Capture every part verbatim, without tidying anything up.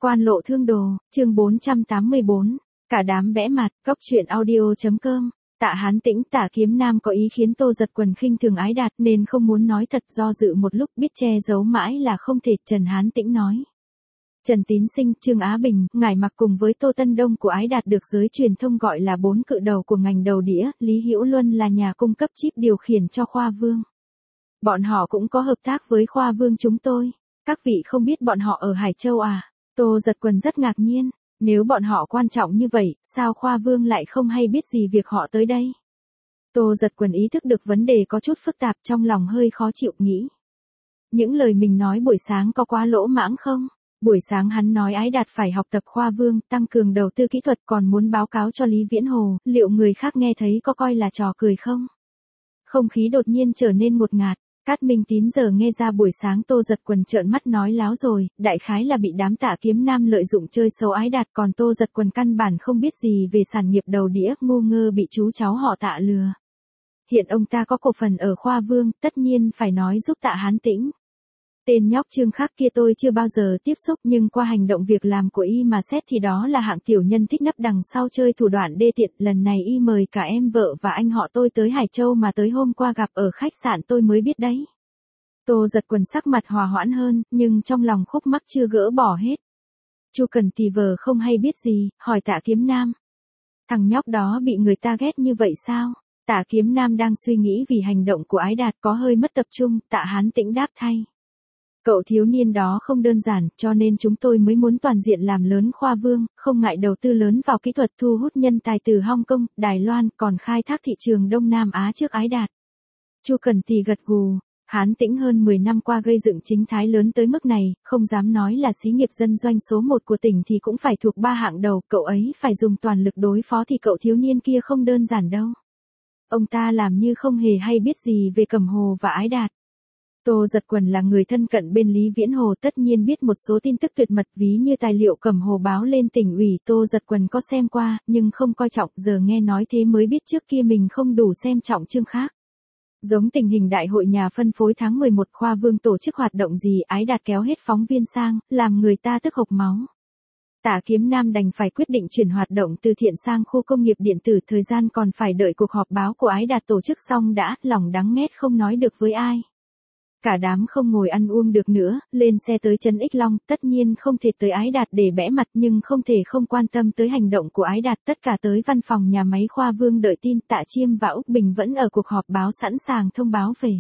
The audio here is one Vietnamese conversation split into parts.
Quan lộ thương đồ, chương bốn trăm tám mươi bốn, cả đám vẽ mặt, góc truyện audio.com. Tạ Hán Tĩnh, Tạ Kiếm Nam có ý khiến Tô Giật Quần khinh thường Ái Đạt nên không muốn nói thật, do dự một lúc biết che giấu mãi là không thể. Trần Hán Tĩnh nói. Trần Tín Sinh, Trương Á Bình, Ngải Mặc cùng với Tô Tân Đông của Ái Đạt được giới truyền thông gọi là bốn cự đầu của ngành đầu đĩa, Lý Hữu Luân là nhà cung cấp chip điều khiển cho Khoa Vương. Bọn họ cũng có hợp tác với Khoa Vương chúng tôi. Các vị không biết bọn họ ở Hải Châu à? Tô Giật Quần rất ngạc nhiên, nếu bọn họ quan trọng như vậy, sao Khoa Vương lại không hay biết gì việc họ tới đây? Tô Giật Quần ý thức được vấn đề có chút phức tạp, trong lòng hơi khó chịu, nghĩ. Những lời mình nói buổi sáng có quá lỗ mãng không? Buổi sáng hắn nói Ái Đạt phải học tập Khoa Vương, tăng cường đầu tư kỹ thuật, còn muốn báo cáo cho Lý Viễn Hồ, liệu người khác nghe thấy có coi là trò cười không? Không khí đột nhiên trở nên ngột ngạt. Cát Minh Tín giờ nghe ra buổi sáng Tô Giật Quần trợn mắt nói láo rồi, đại khái là bị đám Tạ Kiếm Nam lợi dụng chơi xấu Ái Đạt, còn Tô Giật Quần căn bản không biết gì về sản nghiệp đầu đĩa, ngu ngơ bị chú cháu họ Tạ lừa. Hiện ông ta có cổ phần ở Khoa Vương, tất nhiên phải nói giúp Tạ Hán Tĩnh. Tên nhóc Trương Khắc kia tôi chưa bao giờ tiếp xúc, nhưng qua hành động việc làm của y mà xét thì đó là hạng tiểu nhân thích nấp đằng sau chơi thủ đoạn đê tiện. Lần này y mời cả em vợ và anh họ tôi tới Hải Châu mà tới hôm qua gặp ở khách sạn tôi mới biết đấy. Tô Giật Quần sắc mặt hòa hoãn hơn, nhưng trong lòng khúc mắc chưa gỡ bỏ hết. Chu Cần Tì vờ không hay biết gì, hỏi Tạ Kiếm Nam. Thằng nhóc đó bị người ta ghét như vậy sao? Tạ Kiếm Nam đang suy nghĩ vì hành động của Ái Đạt có hơi mất tập trung, Tạ Hán Tĩnh đáp thay. Cậu thiếu niên đó không đơn giản, cho nên chúng tôi mới muốn toàn diện làm lớn Khoa Vương, không ngại đầu tư lớn vào kỹ thuật, thu hút nhân tài từ Hong Kong, Đài Loan, còn khai thác thị trường Đông Nam Á trước Ái Đạt. Chu Cần Tì gật gù, Hán Tĩnh hơn mười năm qua gây dựng chính thái lớn tới mức này, không dám nói là xí nghiệp dân doanh số một của tỉnh thì cũng phải thuộc ba hạng đầu, cậu ấy phải dùng toàn lực đối phó thì cậu thiếu niên kia không đơn giản đâu. Ông ta làm như không hề hay biết gì về Cẩm Hồ và Ái Đạt. Tô Giật Quần là người thân cận bên Lý Viễn Hồ, tất nhiên biết một số tin tức tuyệt mật, ví như tài liệu Cẩm Hồ báo lên tỉnh ủy, Tô Giật Quần có xem qua, nhưng không coi trọng, giờ nghe nói thế mới biết trước kia mình không đủ xem trọng Trương Khác. Giống tình hình đại hội nhà phân phối tháng mười một, Khoa Vương tổ chức hoạt động gì, Ái Đạt kéo hết phóng viên sang, làm người ta tức hộc máu. Tạ Kiếm Nam đành phải quyết định chuyển hoạt động từ thiện sang khu công nghiệp điện tử, thời gian còn phải đợi cuộc họp báo của Ái Đạt tổ chức xong đã, lòng đắng nghét không nói được với ai. Cả đám không ngồi ăn uống được nữa, lên xe tới Trấn Ích Long, tất nhiên không thể tới Ái Đạt để bẽ mặt, nhưng không thể không quan tâm tới hành động của Ái Đạt, tất cả tới văn phòng nhà máy Khoa Vương đợi tin. Tạ Chiêm và Úc Bình vẫn ở cuộc họp báo sẵn sàng thông báo về.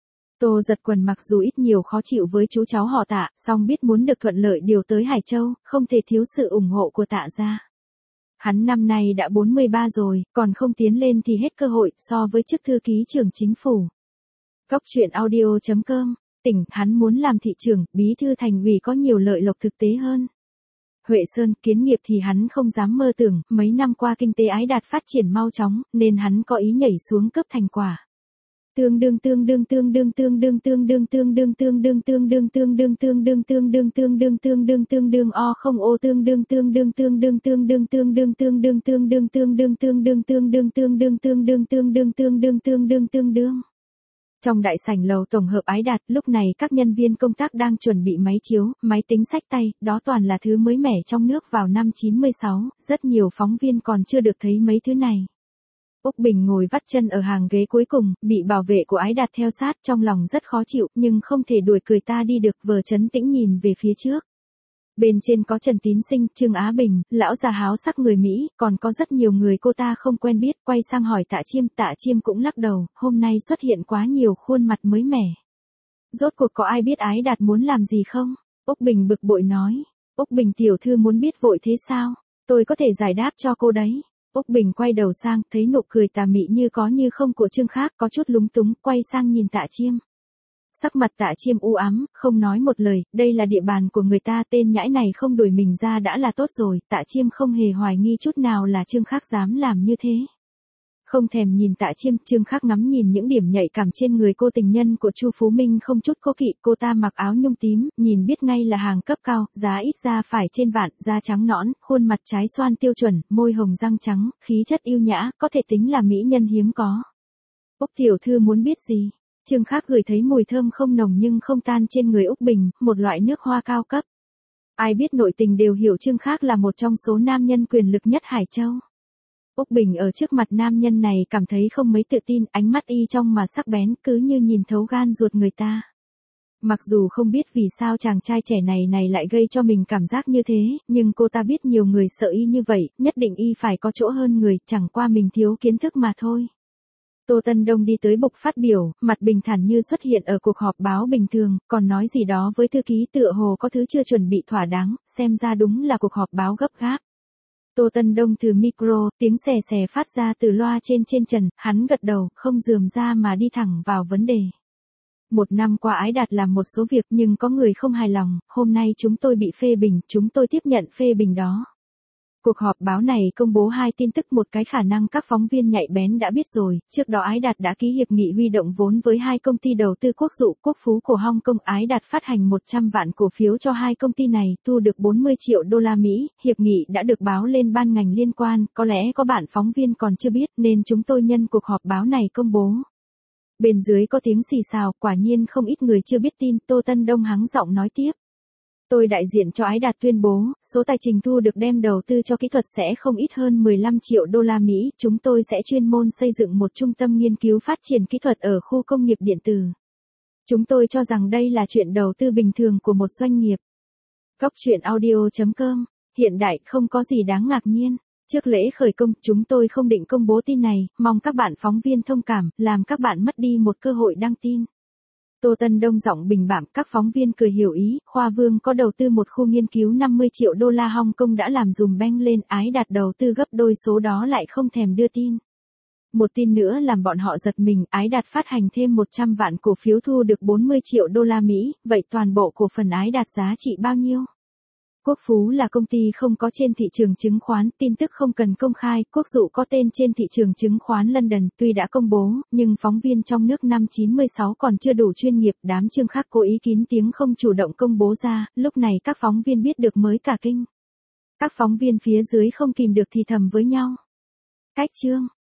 Tô Giật Quần mặc dù ít nhiều khó chịu với chú cháu họ Tạ, song biết muốn được thuận lợi điều tới Hải Châu, không thể thiếu sự ủng hộ của Tạ gia. Hắn năm nay đã bốn mươi ba rồi, còn không tiến lên thì hết cơ hội, so với chức thư ký trưởng chính phủ. Góc truyện audio.com, tỉnh, hắn muốn làm thị trưởng, bí thư thành ủy có nhiều lợi lộc thực tế hơn. Huệ Sơn, kiến nghiệp thì hắn không dám mơ tưởng, mấy năm qua kinh tế Ái Đạt phát triển mau chóng, nên hắn có ý nhảy xuống cấp thành quả. Tương đương tương đương tương đương tương đương tương đương tương đương tương đương tương đương tương đương tương đương tương đương tương đương tương đương tương đương o không ô tương đương tương đương tương đương tương đương tương đương tương đương tương đương tương đương tương đương tương đương tương đương tương đương tương đương tương đương tương đương tương đương. Trong đại sảnh lầu tổng hợp Ái Đạt, lúc này các nhân viên công tác đang chuẩn bị máy chiếu, máy tính xách tay, đó toàn là thứ mới mẻ trong nước vào năm chín mươi sáu, rất nhiều phóng viên còn chưa được thấy mấy thứ này. Úc Bình ngồi vắt chân ở hàng ghế cuối cùng, bị bảo vệ của Ái Đạt theo sát, trong lòng rất khó chịu, nhưng không thể đuổi cười ta đi được, vờ trấn tĩnh nhìn về phía trước. Bên trên có Trần Tín Sinh, Trương Á Bình, lão già háo sắc người Mỹ, còn có rất nhiều người cô ta không quen biết, quay sang hỏi Tạ Chiêm, Tạ Chiêm cũng lắc đầu, hôm nay xuất hiện quá nhiều khuôn mặt mới mẻ. Rốt cuộc có ai biết Ái Đạt muốn làm gì không? Úc Bình bực bội nói. Úc Bình tiểu thư muốn biết vội thế sao? Tôi có thể giải đáp cho cô đấy. Úc Bình quay đầu sang, thấy nụ cười tà mị như có như không của Trương Khác, có chút lúng túng, quay sang nhìn Tạ Chiêm. Sắc mặt Tạ Chiêm u ám, không nói một lời, đây là địa bàn của người ta, tên nhãi này không đuổi mình ra đã là tốt rồi. Tạ Chiêm không hề hoài nghi chút nào là Trương Khác dám làm như thế. Không thèm nhìn Tạ Chiêm, Trương Khác ngắm nhìn những điểm nhạy cảm trên người cô tình nhân của Chu Phú Minh không chút cố kỵ, cô ta mặc áo nhung tím, nhìn biết ngay là hàng cấp cao, giá ít ra phải trên vạn, da trắng nõn, khuôn mặt trái xoan tiêu chuẩn, môi hồng răng trắng, khí chất yêu nhã, có thể tính là mỹ nhân hiếm có. Úc tiểu thư muốn biết gì? Trương Khác gửi thấy mùi thơm không nồng nhưng không tan trên người Úc Bình, một loại nước hoa cao cấp. Ai biết nội tình đều hiểu Trương Khác là một trong số nam nhân quyền lực nhất Hải Châu. Úc Bình ở trước mặt nam nhân này cảm thấy không mấy tự tin, ánh mắt y trong mà sắc bén, cứ như nhìn thấu gan ruột người ta. Mặc dù không biết vì sao chàng trai trẻ này này lại gây cho mình cảm giác như thế, nhưng cô ta biết nhiều người sợ y như vậy, nhất định y phải có chỗ hơn người, chẳng qua mình thiếu kiến thức mà thôi. Tô Tân Đông đi tới bục phát biểu, mặt bình thản như xuất hiện ở cuộc họp báo bình thường, còn nói gì đó với thư ký tựa hồ có thứ chưa chuẩn bị thỏa đáng, xem ra đúng là cuộc họp báo gấp gáp. Tô Tân Đông từ micro, tiếng xè xè phát ra từ loa trên trên trần, hắn gật đầu, không rườm ra mà đi thẳng vào vấn đề. Một năm qua Ái Đạt làm một số việc nhưng có người không hài lòng, hôm nay chúng tôi bị phê bình, chúng tôi tiếp nhận phê bình đó. Cuộc họp báo này công bố hai tin tức, một cái khả năng các phóng viên nhạy bén đã biết rồi, trước đó Ái Đạt đã ký hiệp nghị huy động vốn với hai công ty đầu tư Quốc Dụ, Quốc Phú của Hong Kong. Ái Đạt phát hành một trăm vạn cổ phiếu cho hai công ty này, thu được bốn mươi triệu đô la Mỹ, hiệp nghị đã được báo lên ban ngành liên quan, có lẽ có bạn phóng viên còn chưa biết nên chúng tôi nhân cuộc họp báo này công bố. Bên dưới có tiếng xì xào, quả nhiên không ít người chưa biết tin, Tô Tân Đông hắng giọng nói tiếp. Tôi đại diện cho Ái Đạt tuyên bố, số tài chính thu được đem đầu tư cho kỹ thuật sẽ không ít hơn mười lăm triệu đô la Mỹ, chúng tôi sẽ chuyên môn xây dựng một trung tâm nghiên cứu phát triển kỹ thuật ở khu công nghiệp điện tử. Chúng tôi cho rằng đây là chuyện đầu tư bình thường của một doanh nghiệp. Góc truyện audio chấm com, hiện đại không có gì đáng ngạc nhiên. Trước lễ khởi công, chúng tôi không định công bố tin này, mong các bạn phóng viên thông cảm, làm các bạn mất đi một cơ hội đăng tin. Tô Tân Đông giọng bình bảm, các phóng viên cười hiểu ý, Khoa Vương có đầu tư một khu nghiên cứu năm mươi triệu đô la Hong Kong đã làm dùm beng lên, Ái Đạt đầu tư gấp đôi số đó lại không thèm đưa tin. Một tin nữa làm bọn họ giật mình, Ái Đạt phát hành thêm một trăm vạn cổ phiếu thu được bốn mươi triệu đô la Mỹ, vậy toàn bộ cổ phần Ái Đạt giá trị bao nhiêu? Quốc Phú là công ty không có trên thị trường chứng khoán, tin tức không cần công khai, Quốc Dụ có tên trên thị trường chứng khoán London, tuy đã công bố, nhưng phóng viên trong nước năm chín mươi sáu còn chưa đủ chuyên nghiệp, đám Trương Khác cố ý kín tiếng không chủ động công bố ra, lúc này các phóng viên biết được mới cả kinh. Các phóng viên phía dưới không kìm được thì thầm với nhau. Cách chương